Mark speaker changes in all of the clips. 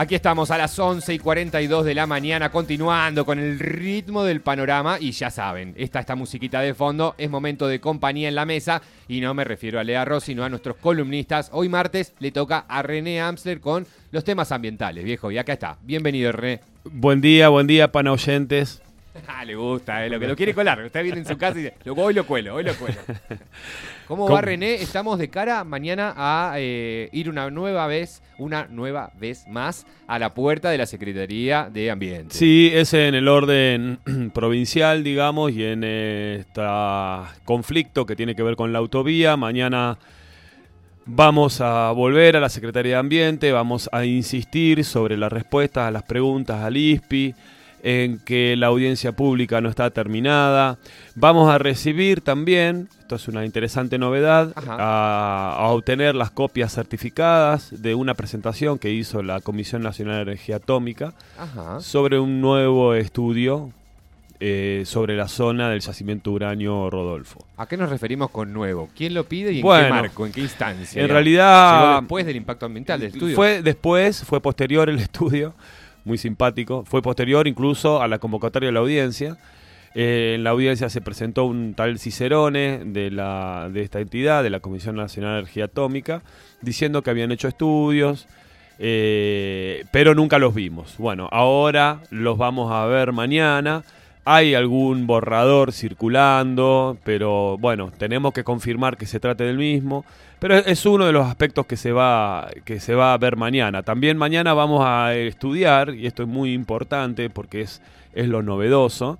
Speaker 1: Aquí estamos a las 11:42 de la mañana, continuando con el ritmo del panorama. Y ya saben, esta musiquita de fondo es momento de compañía en la mesa. Y no me refiero a Lea Rossi, sino a nuestros columnistas. Hoy martes le toca a René Amsler con los temas ambientales, viejo. Y acá está. Bienvenido, René.
Speaker 2: Buen día, pana oyentes.
Speaker 1: Le gusta, lo que lo quiere colar. Usted viene en su casa y dice, hoy lo cuelo. ¿Cómo va, René? Estamos de cara mañana a ir una nueva vez más a la puerta de la Secretaría de Ambiente.
Speaker 2: Sí, es en el orden provincial, digamos, y en este conflicto que tiene que ver con la autovía. Mañana vamos a volver a la Secretaría de Ambiente, vamos a insistir sobre las respuestas a las preguntas al ISPI, en que la audiencia pública no está terminada. Vamos a recibir también, esto es una interesante novedad, a obtener las copias certificadas de una presentación que hizo la Comisión Nacional de Energía Atómica sobre un nuevo estudio sobre la zona del yacimiento uranio Rodolfo.
Speaker 1: ¿A qué nos referimos con nuevo? ¿Quién lo pide y en qué marco, en qué instancia?
Speaker 2: En realidad,
Speaker 1: ¿llegó después del impacto ambiental del estudio?
Speaker 2: Fue posterior el estudio. Muy simpático. Fue posterior incluso a la convocatoria de la audiencia. En la audiencia se presentó un tal Cicerone de esta entidad, de la Comisión Nacional de Energía Atómica, diciendo que habían hecho estudios, pero nunca los vimos. Bueno, ahora los vamos a ver mañana. Hay algún borrador circulando, pero bueno, tenemos que confirmar que se trate del mismo. Pero es uno de los aspectos que se va a ver mañana. También mañana vamos a estudiar, y esto es muy importante porque es lo novedoso,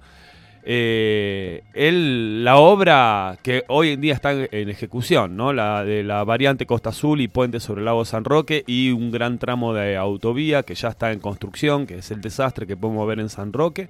Speaker 2: la obra que hoy en día está en ejecución, ¿no? La de la variante Costa Azul y puente sobre el lago San Roque, y un gran tramo de autovía que ya está en construcción, que es el desastre que podemos ver en San Roque.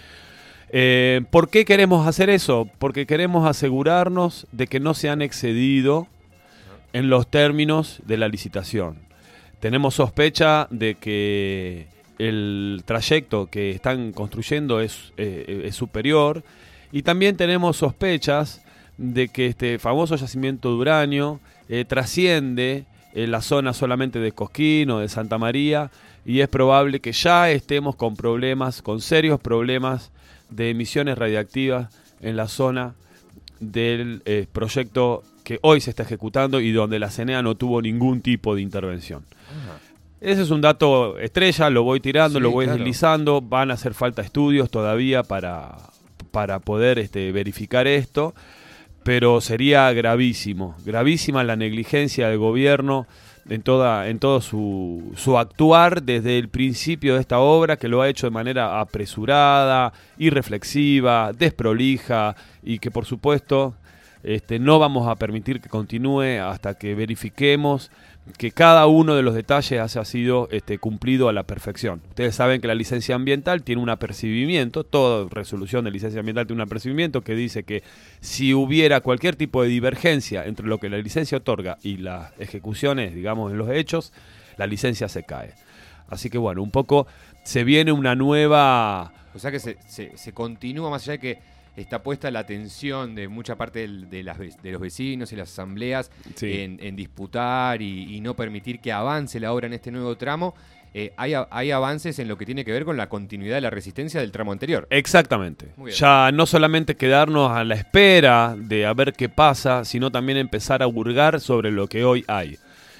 Speaker 2: ¿Por qué queremos hacer eso? Porque queremos asegurarnos de que no se han excedido en los términos de la licitación. Tenemos sospecha de que el trayecto que están construyendo es superior, y también tenemos sospechas de que este famoso yacimiento de uranio trasciende la zona solamente de Cosquín o de Santa María, y es probable que ya estemos con serios problemas de emisiones radiactivas en la zona del proyecto que hoy se está ejecutando y donde la CENEA no tuvo ningún tipo de intervención. Ese es un dato estrella, lo voy tirando, lo voy deslizando. Van a hacer falta estudios todavía para poder verificar esto, pero sería gravísima la negligencia del gobierno en todo su actuar desde el principio de esta obra, que lo ha hecho de manera apresurada, irreflexiva, desprolija, y que por supuesto no vamos a permitir que continúe hasta que verifiquemos que cada uno de los detalles haya sido cumplido a la perfección. Ustedes saben que la licencia ambiental tiene un apercibimiento, toda resolución de licencia ambiental tiene un apercibimiento que dice que si hubiera cualquier tipo de divergencia entre lo que la licencia otorga y las ejecuciones, digamos, en los hechos, la licencia se cae. Así que bueno, un poco se viene una nueva...
Speaker 1: O sea que se continúa, más allá de que está puesta la atención de mucha parte de los vecinos y las asambleas en disputar y no permitir que avance la obra en este nuevo tramo. Hay avances en lo que tiene que ver con la continuidad de la resistencia del tramo anterior.
Speaker 2: Exactamente. Ya no solamente quedarnos a la espera de a ver qué pasa, sino también empezar a hurgar sobre lo que hoy hay.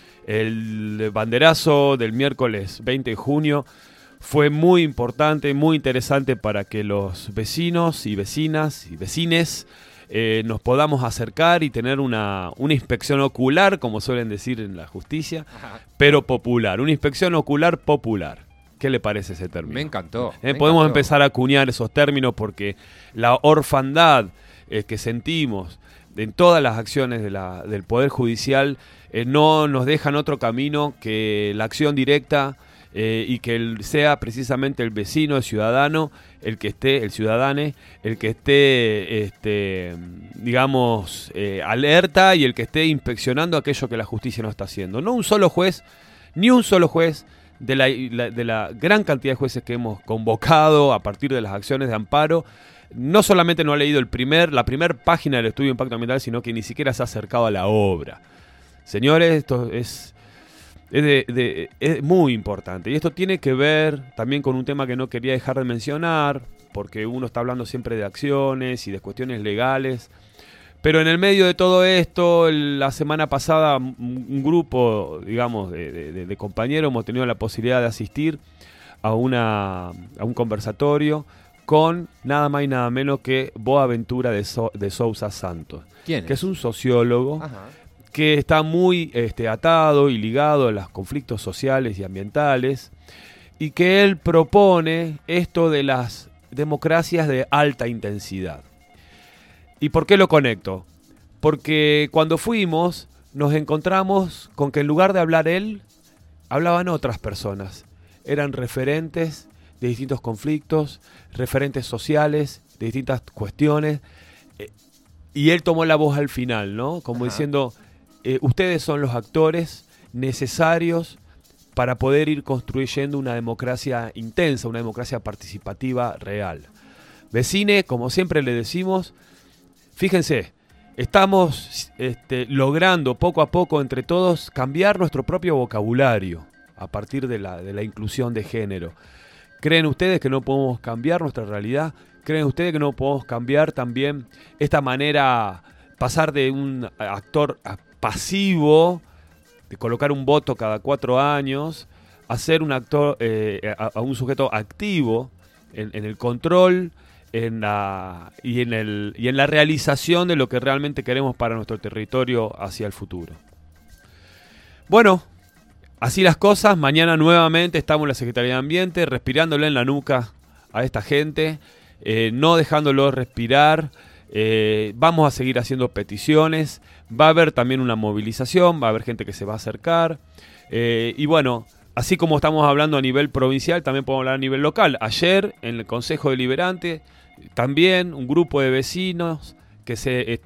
Speaker 2: El banderazo del miércoles 20 de junio fue muy importante, muy interesante para que los vecinos y vecinas y vecines nos podamos acercar y tener una inspección ocular, como suelen decir en la justicia, pero popular, una inspección ocular popular. ¿Qué le parece ese término?
Speaker 1: Me encantó.
Speaker 2: Podemos empezar a acuñar esos términos porque la orfandad que sentimos en todas las acciones del Poder Judicial no nos dejan otro camino que la acción directa, y que sea precisamente el vecino, el ciudadano, el ciudadane, el que esté, digamos, alerta, y el que esté inspeccionando aquello que la justicia no está haciendo. No un solo juez, ni un solo juez de la gran cantidad de jueces que hemos convocado a partir de las acciones de amparo, no solamente no ha leído la primera página del estudio de impacto ambiental, sino que ni siquiera se ha acercado a la obra. Señores, esto es es muy importante. Y esto tiene que ver también con un tema que no quería dejar de mencionar, porque uno está hablando siempre de acciones y de cuestiones legales. Pero en el medio de todo esto, la semana pasada, un grupo, digamos, de compañeros hemos tenido la posibilidad de asistir a un conversatorio con nada más y nada menos que Boaventura de Sousa Santos.
Speaker 1: ¿Quién es?
Speaker 2: Que es un sociólogo.
Speaker 1: Ajá.
Speaker 2: Que está muy atado y ligado a los conflictos sociales y ambientales, y que él propone esto de las democracias de alta intensidad. ¿Y por qué lo conecto? Porque cuando fuimos nos encontramos con que en lugar de hablar él, hablaban otras personas. Eran referentes de distintos conflictos, referentes sociales, de distintas cuestiones, y él tomó la voz al final, ¿no? Como diciendo, ustedes son los actores necesarios para poder ir construyendo una democracia intensa, una democracia participativa real. Vecine, como siempre le decimos, fíjense, estamos logrando poco a poco entre todos cambiar nuestro propio vocabulario a partir de la inclusión de género. ¿Creen ustedes que no podemos cambiar nuestra realidad? ¿Creen ustedes que no podemos cambiar también esta manera, pasar de un actor pasivo, de colocar un voto cada 4 años, a ser un actor, a un sujeto activo en el control y en la realización de lo que realmente queremos para nuestro territorio hacia el futuro? Bueno, así las cosas. Mañana nuevamente estamos en la Secretaría de Ambiente, respirándole en la nuca a esta gente, no dejándolo respirar. Vamos a seguir haciendo peticiones. Va a haber también una movilización, va a haber gente que se va a acercar. Y bueno, así como estamos hablando a nivel provincial, también podemos hablar a nivel local. Ayer, en el Consejo Deliberante, también un grupo de vecinos que se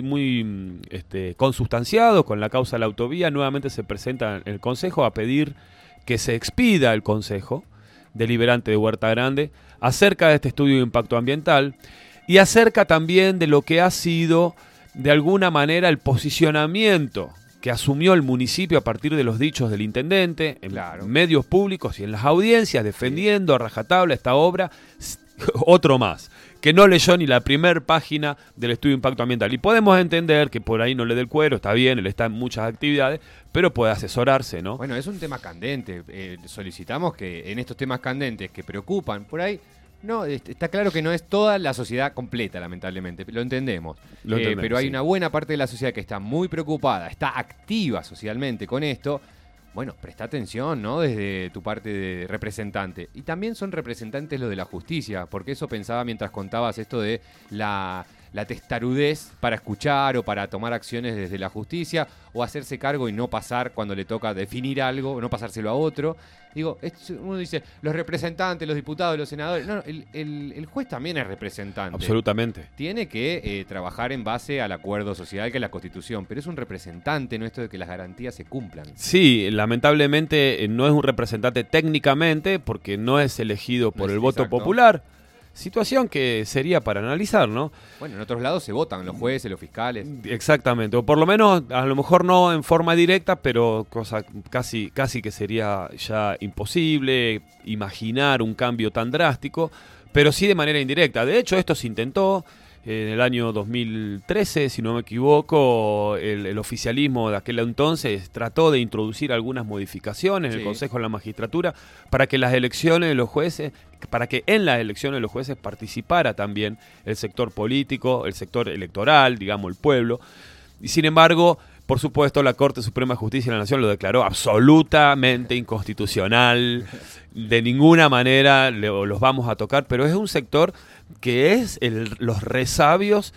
Speaker 2: muy consustanciados con la causa de la autovía, nuevamente se presentan en el Consejo a pedir que se expida el Consejo Deliberante de Huerta Grande acerca de este estudio de impacto ambiental y acerca también de lo que ha sido, de alguna manera, el posicionamiento que asumió el municipio a partir de los dichos del intendente, en medios públicos y en las audiencias, defendiendo a rajatabla esta obra. Otro más, que no leyó ni la primera página del estudio de impacto ambiental. Y podemos entender que por ahí no le dé el cuero, está bien, él está en muchas actividades, pero puede asesorarse, ¿no?
Speaker 1: Bueno, es un tema candente. Solicitamos que en estos temas candentes que preocupan, por ahí, no, está claro que no es toda la sociedad completa, lamentablemente, lo entendemos. Pero hay una buena parte de la sociedad que está muy preocupada, está activa socialmente con esto. Bueno, presta atención, ¿no? Desde tu parte de representante. Y también son representantes los de la justicia, porque eso pensaba mientras contabas esto de la testarudez para escuchar o para tomar acciones desde la justicia, o hacerse cargo y no pasar cuando le toca definir algo, o no pasárselo a otro. Digo, uno dice, los representantes, los diputados, los senadores. No, el juez también es representante.
Speaker 2: Absolutamente.
Speaker 1: Tiene que trabajar en base al acuerdo social que es la Constitución, pero es un representante, no esto de que las garantías se cumplan. Sí,
Speaker 2: lamentablemente no es un representante técnicamente porque no es elegido por el voto popular. Situación que sería para analizar, ¿no?
Speaker 1: Bueno, en otros lados se votan los jueces, los fiscales.
Speaker 2: Exactamente, o por lo menos, a lo mejor no en forma directa, pero cosa casi que sería ya imposible imaginar un cambio tan drástico, pero sí de manera indirecta. De hecho, esto se intentó en el año 2013, si no me equivoco, el oficialismo de aquel entonces trató de introducir algunas modificaciones en el Consejo de la Magistratura para que las elecciones de los jueces, para que en las elecciones de los jueces participara también el sector político, el sector electoral, digamos, el pueblo. Y sin embargo, por supuesto, la Corte Suprema de Justicia de la Nación lo declaró absolutamente inconstitucional. De ninguna manera los vamos a tocar, pero es un sector que es los resabios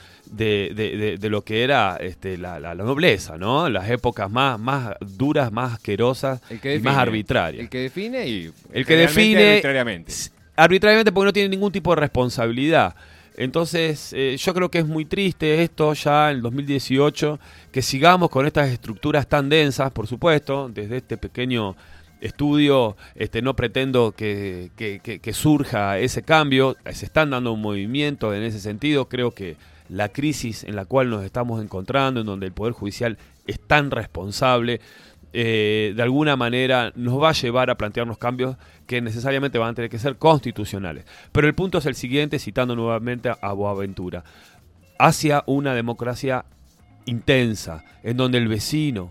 Speaker 2: de lo que era la nobleza, ¿no? Las épocas más duras, más asquerosas y más arbitrarias.
Speaker 1: El que define y
Speaker 2: el que define
Speaker 1: arbitrariamente
Speaker 2: porque no tiene ningún tipo de responsabilidad. Entonces, yo creo que es muy triste esto ya en el 2018, que sigamos con estas estructuras tan densas, por supuesto, desde este pequeño estudio, no pretendo que surja ese cambio, se están dando un movimiento en ese sentido. Creo que la crisis en la cual nos estamos encontrando, en donde el Poder Judicial es tan responsable, de alguna manera nos va a llevar a plantearnos cambios que necesariamente van a tener que ser constitucionales. Pero el punto es el siguiente, citando nuevamente a Boaventura: hacia una democracia intensa, en donde el vecine,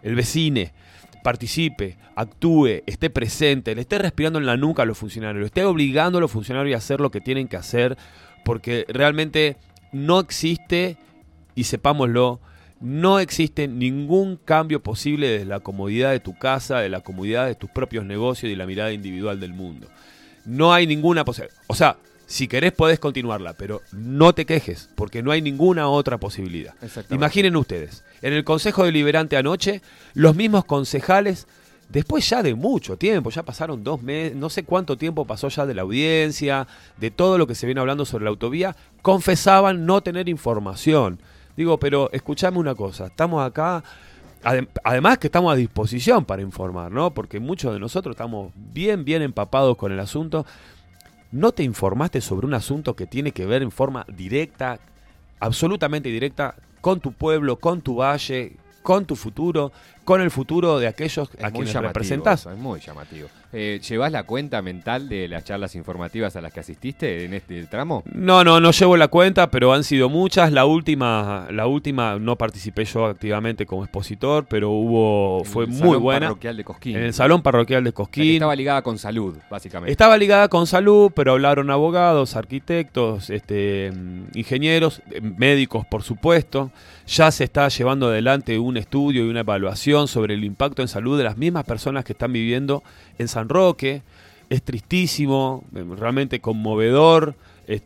Speaker 2: participe, actúe, esté presente, le esté respirando en la nuca a los funcionarios, le esté obligando a los funcionarios a hacer lo que tienen que hacer, porque realmente no existe, y sepámoslo, no existe ningún cambio posible desde la comodidad de tu casa, de la comodidad de tus propios negocios y de la mirada individual del mundo. No hay ninguna posibilidad. O sea, si querés podés continuarla, pero no te quejes, porque no hay ninguna otra posibilidad. Imaginen ustedes, en el Consejo Deliberante anoche, los mismos concejales, después ya de mucho tiempo, ya pasaron 2 meses, no sé cuánto tiempo pasó ya de la audiencia, de todo lo que se viene hablando sobre la autovía, confesaban no tener información. Digo, pero escuchame una cosa, estamos acá, además que estamos a disposición para informar, ¿no? Porque muchos de nosotros estamos bien empapados con el asunto. ¿No te informaste sobre un asunto que tiene que ver en forma directa, absolutamente directa, con tu pueblo, con tu valle, con tu futuro, con el futuro de aquellos a quienes representás?
Speaker 1: Es muy llamativo. ¿Llevas la cuenta mental de las charlas informativas a las que asististe en este tramo?
Speaker 2: No llevo la cuenta, pero han sido muchas. La última no participé yo activamente como expositor, pero fue muy buena. En el Salón Parroquial de Cosquín.
Speaker 1: Estaba ligada con salud, básicamente.
Speaker 2: Estaba ligada con salud, pero hablaron abogados, arquitectos, ingenieros, médicos, por supuesto. Ya se está llevando adelante un estudio y una evaluación sobre el impacto en salud de las mismas personas que están viviendo en San Roque. Es tristísimo, realmente conmovedor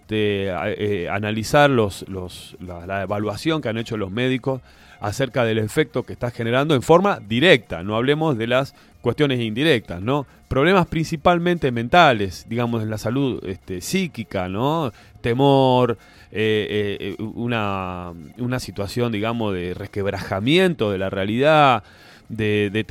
Speaker 2: analizar la evaluación que han hecho los médicos acerca del efecto que está generando en forma directa. No hablemos de las cuestiones indirectas, ¿no? Problemas principalmente mentales, digamos, en la salud psíquica, ¿no? Temor, una situación, digamos, de resquebrajamiento de la realidad, de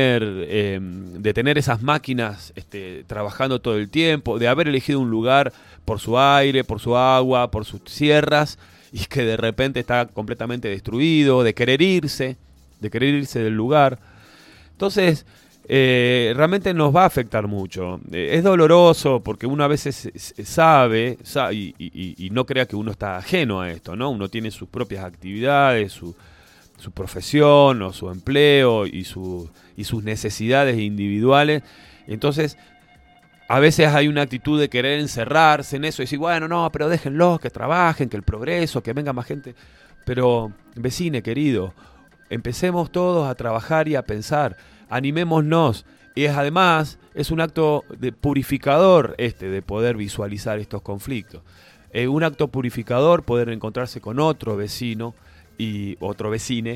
Speaker 2: tener esas máquinas trabajando todo el tiempo, de haber elegido un lugar por su aire, por su agua, por sus sierras, y que de repente está completamente destruido, de querer irse del lugar. Entonces, realmente nos va a afectar mucho. Es doloroso porque uno a veces sabe y no crea que uno está ajeno a esto, ¿no? Uno tiene sus propias actividades, su profesión o su empleo y sus necesidades individuales. Entonces, a veces hay una actitud de querer encerrarse en eso y decir, bueno, no, pero déjenlos que trabajen, que el progreso, que venga más gente. Pero, vecine querido, empecemos todos a trabajar y a pensar, animémonos. Y además es un acto de purificador de poder visualizar estos conflictos. Un acto purificador poder encontrarse con otro vecino y otro vecine,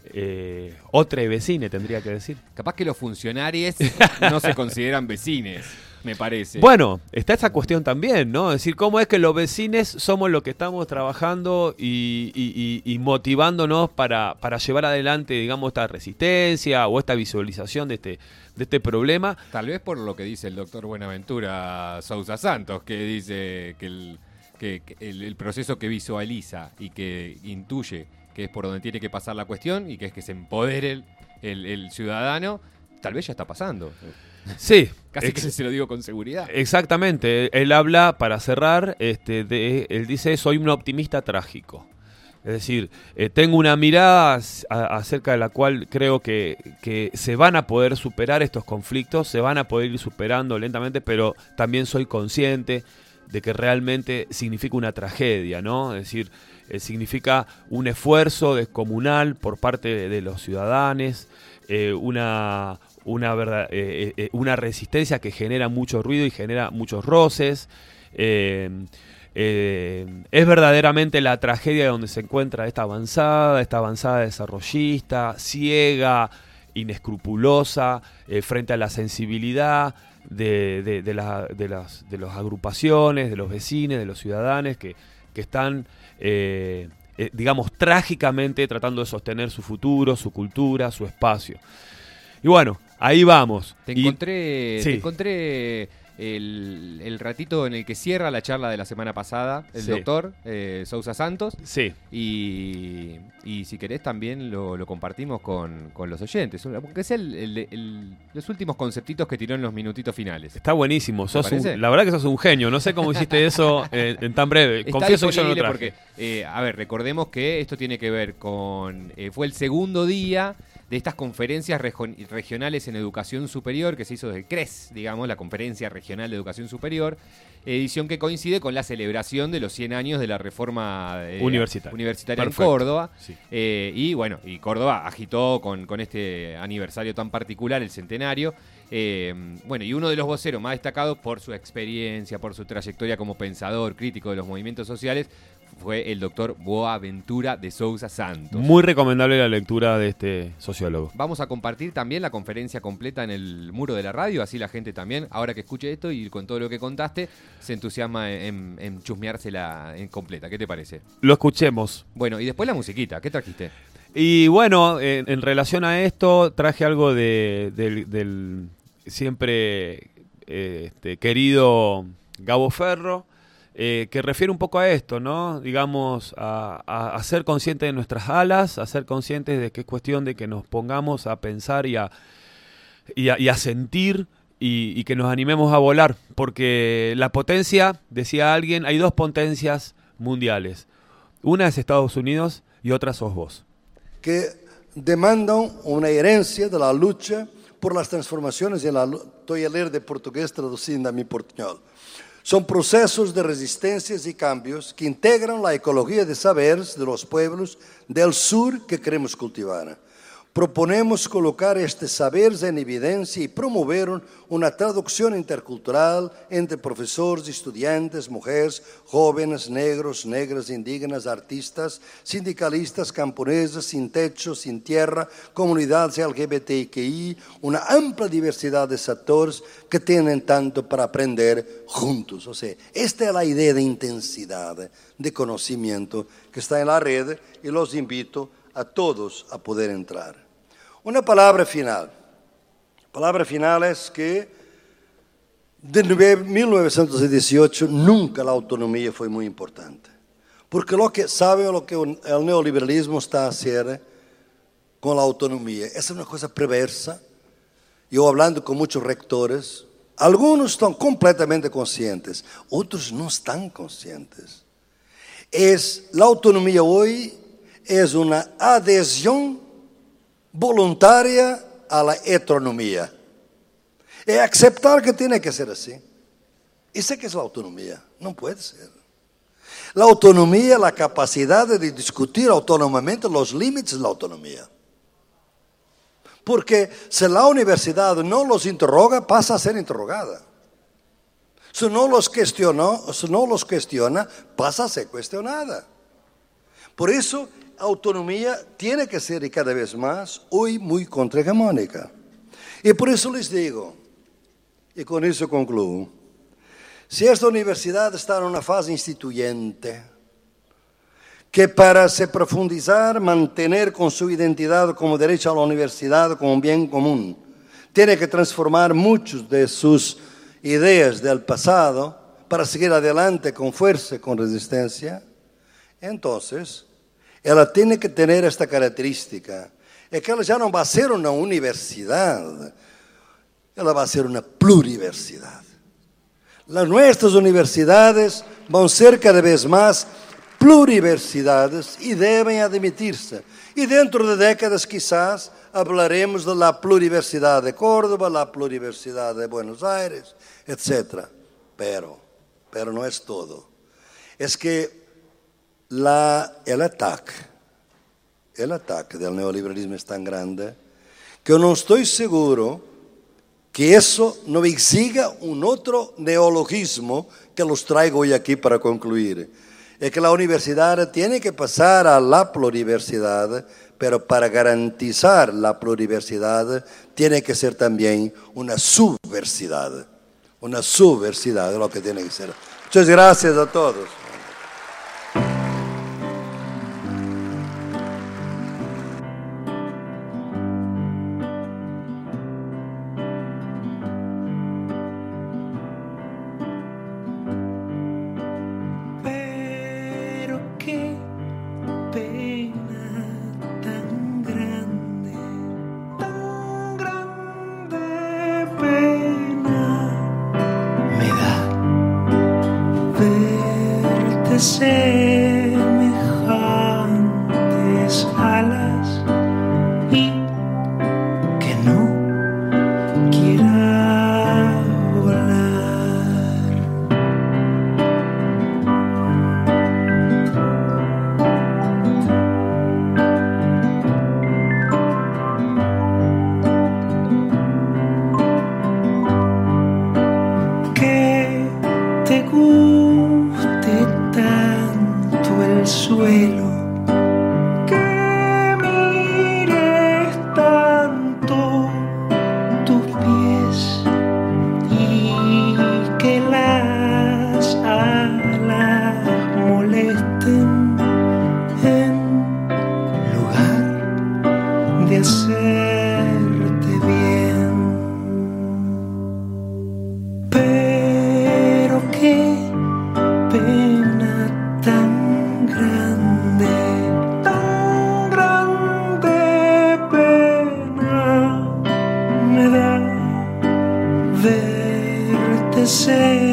Speaker 2: otre vecine tendría que decir.
Speaker 1: Capaz que los funcionarios no se consideran vecines, me parece.
Speaker 2: Bueno, está esa cuestión también, ¿no? Es decir, cómo es que los vecines somos los que estamos trabajando y motivándonos para llevar adelante, digamos, esta resistencia o esta visualización de este problema.
Speaker 1: Tal vez por lo que dice el doctor Buenaventura Sousa Santos, que dice que el proceso que visualiza y que intuye que es por donde tiene que pasar la cuestión y que es que se empodere el ciudadano, tal vez ya está pasando.
Speaker 2: Sí.
Speaker 1: Casi que se lo digo con seguridad.
Speaker 2: Exactamente. Él habla, para cerrar, él dice, soy un optimista trágico. Es decir, tengo una mirada acerca de la cual creo que se van a poder superar estos conflictos, se van a poder ir superando lentamente, pero también soy consciente de que realmente significa una tragedia, ¿no? Es decir, significa un esfuerzo descomunal por parte de los ciudadanos, una resistencia que genera mucho ruido y genera muchos roces. Es verdaderamente la tragedia donde se encuentra esta avanzada desarrollista, ciega, inescrupulosa, frente a la sensibilidad de las agrupaciones, de los vecinos, de los ciudadanos que están, digamos, trágicamente tratando de sostener su futuro, su cultura, su espacio. Y bueno, ahí vamos.
Speaker 1: Te encontré el ratito en el que cierra la charla de la semana pasada el doctor Sousa Santos.
Speaker 2: Sí.
Speaker 1: Y si querés también lo compartimos con los oyentes, aunque sea los últimos conceptitos que tiró en los minutitos finales.
Speaker 2: Está buenísimo, la verdad que sos un genio, no sé cómo hiciste eso en tan breve.
Speaker 1: Está
Speaker 2: confieso que yo no lo traje.
Speaker 1: Porque, a ver, recordemos que esto tiene que ver con, fue el segundo día de estas conferencias regionales en educación superior que se hizo desde el CRES, digamos, la Conferencia Regional de Educación Superior, edición que coincide con la celebración de los 100 años de la reforma universitaria en Córdoba. Sí. Y bueno, y Córdoba agitó con este aniversario tan particular, el centenario. Bueno, y uno de los voceros más destacados por su experiencia, por su trayectoria como pensador crítico de los movimientos sociales, fue el doctor Boaventura de Sousa Santos.
Speaker 2: Muy recomendable la lectura de este sociólogo.
Speaker 1: Vamos a compartir también la conferencia completa en el muro de la radio, así la gente también, ahora que escuche esto y con todo lo que contaste, se entusiasma en chusmeársela en completa. ¿Qué te parece?
Speaker 2: Lo escuchemos.
Speaker 1: Bueno, y después la musiquita. ¿Qué trajiste?
Speaker 2: Y bueno, en relación a esto, traje algo del siempre querido Gabo Ferro, que refiere un poco a esto, ¿no? Digamos, a ser conscientes de nuestras alas, a ser conscientes de que es cuestión de que nos pongamos a pensar y a sentir y que nos animemos a volar, porque la potencia, decía alguien, hay dos potencias mundiales. Una es Estados Unidos y otra sos vos.
Speaker 3: Que demandan una herencia de la lucha por las transformaciones, y estoy a leer de portugués traducindo a mi portuñol. Son procesos de resistencias y cambios que integran la ecología de saberes de los pueblos del sur que queremos cultivar. Proponemos colocar estes saberes en evidencia y promover una traducción intercultural entre profesores, estudiantes, mujeres, jóvenes, negros, negras, indígenas, artistas, sindicalistas, camponeses, sin techo, sin tierra, comunidades LGBTQI, una amplia diversidad de sectores que tienen tanto para aprender juntos. O sea, esta es la idea de intensidad, de conocimiento que está en la red y los invito a todos a poder entrar. Una palabra final. La palabra final es que de 1918 nunca la autonomía fue muy importante. Porque lo que el neoliberalismo está a hacer con la autonomía es una cosa perversa. Yo hablando con muchos rectores, algunos están completamente conscientes, otros no están conscientes. La autonomía hoy es una adhesión voluntaria a la heteronomía. Es aceptar que tiene que ser así. Eso es que es la autonomía. No puede ser. La autonomía es la capacidad de discutir autónomamente los límites de la autonomía. Porque si la universidad no los interroga, pasa a ser interrogada. Si no los cuestiona, pasa a ser cuestionada. Por eso, autonomía tiene que ser y cada vez más hoy muy contrahegemónica. Y por eso les digo, y con eso concluyo, si esta universidad está en una fase instituyente, que para se profundizar, mantener con su identidad como derecho a la universidad como un bien común, tiene que transformar muchas de sus ideas del pasado para seguir adelante con fuerza y con resistencia, entonces ela tiene que tener esta característica, es que ela ya no va a ser una universidad, ela va a ser una pluriversidad. Nuestras universidades van a ser cada vez más pluriversidades y deben admitirse. Y dentro de décadas quizás hablaremos de la pluriversidad de Córdoba, la pluriversidad de Buenos Aires, etc. Pero no es todo. Es que el ataque del neoliberalismo es tan grande que yo no estoy seguro que eso no exiga un otro neologismo que los traigo hoy aquí para concluir. Es que la universidad tiene que pasar a la pluriversidad, pero para garantizar la pluriversidad tiene que ser también una subversidad. Una subversidad es lo que tiene que ser. Muchas gracias a todos.
Speaker 4: de semejantes alas y que no quiera volar. Que te guste tanto el suelo, que mires tanto tus pies y que las alas molesten en lugar de hacerte bien. Pero qué pena tan grande pena me da verte ser